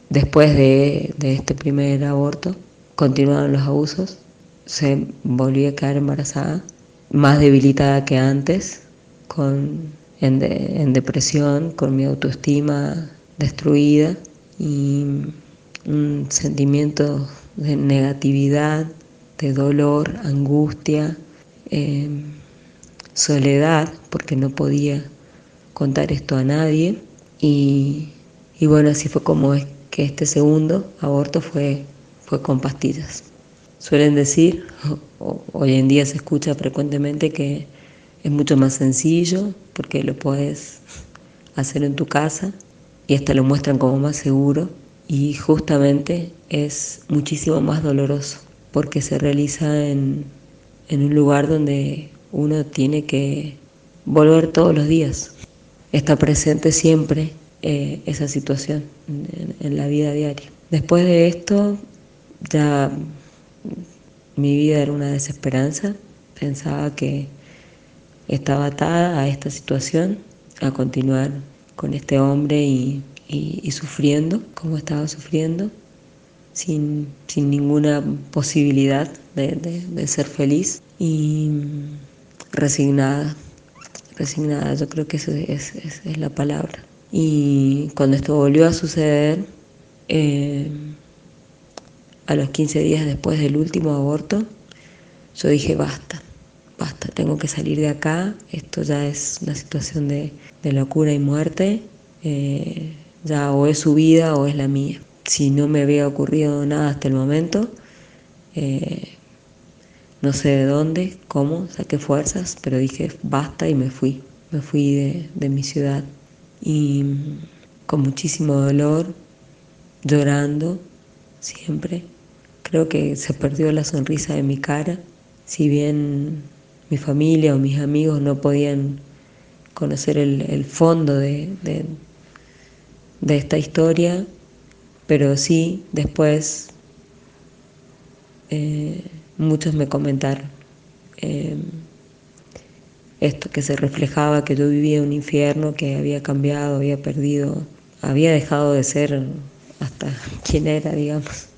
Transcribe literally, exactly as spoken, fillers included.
Después de, de este primer aborto, continuaron los abusos, se volvió a quedar embarazada, más debilitada que antes, con, en, de, en depresión, con mi autoestima destruida y un sentimiento de negatividad, de dolor, angustia, eh, soledad, porque no podía contar esto a nadie. Y, y bueno, así fue como es que este segundo aborto fue, fue con pastillas. Suelen decir, o, hoy en día se escucha frecuentemente, que es mucho más sencillo porque lo puedes hacer en tu casa y hasta lo muestran como más seguro, y justamente es muchísimo más doloroso porque se realiza en, en un lugar donde uno tiene que volver todos los días. Está presente siempre eh, esa situación en, en la vida diaria. Después de esto ya mi vida era una desesperanza. Pensaba que estaba atada a esta situación, a continuar con este hombre y, y, y sufriendo como estaba sufriendo, sin, sin ninguna posibilidad de, de, de ser feliz y resignada, resignada, yo creo que esa es, es, es la palabra. Y cuando esto volvió a suceder, eh, a los quince días después del último aborto, yo dije basta, basta, tengo que salir de acá, esto ya es una situación de, de locura y muerte, eh, ya o es su vida o es la mía. Si no me había ocurrido nada hasta el momento, eh, no sé de dónde, cómo, saqué fuerzas, pero dije basta y me fui, me fui de, de mi ciudad. Y con muchísimo dolor, llorando siempre. Creo que se perdió la sonrisa de mi cara. Si bien mi familia o mis amigos no podían conocer el, el fondo de, de, de esta historia, pero sí después eh, muchos me comentaron eh, esto, que se reflejaba, que yo vivía un infierno, que había cambiado, había perdido, había dejado de ser hasta quien era, digamos.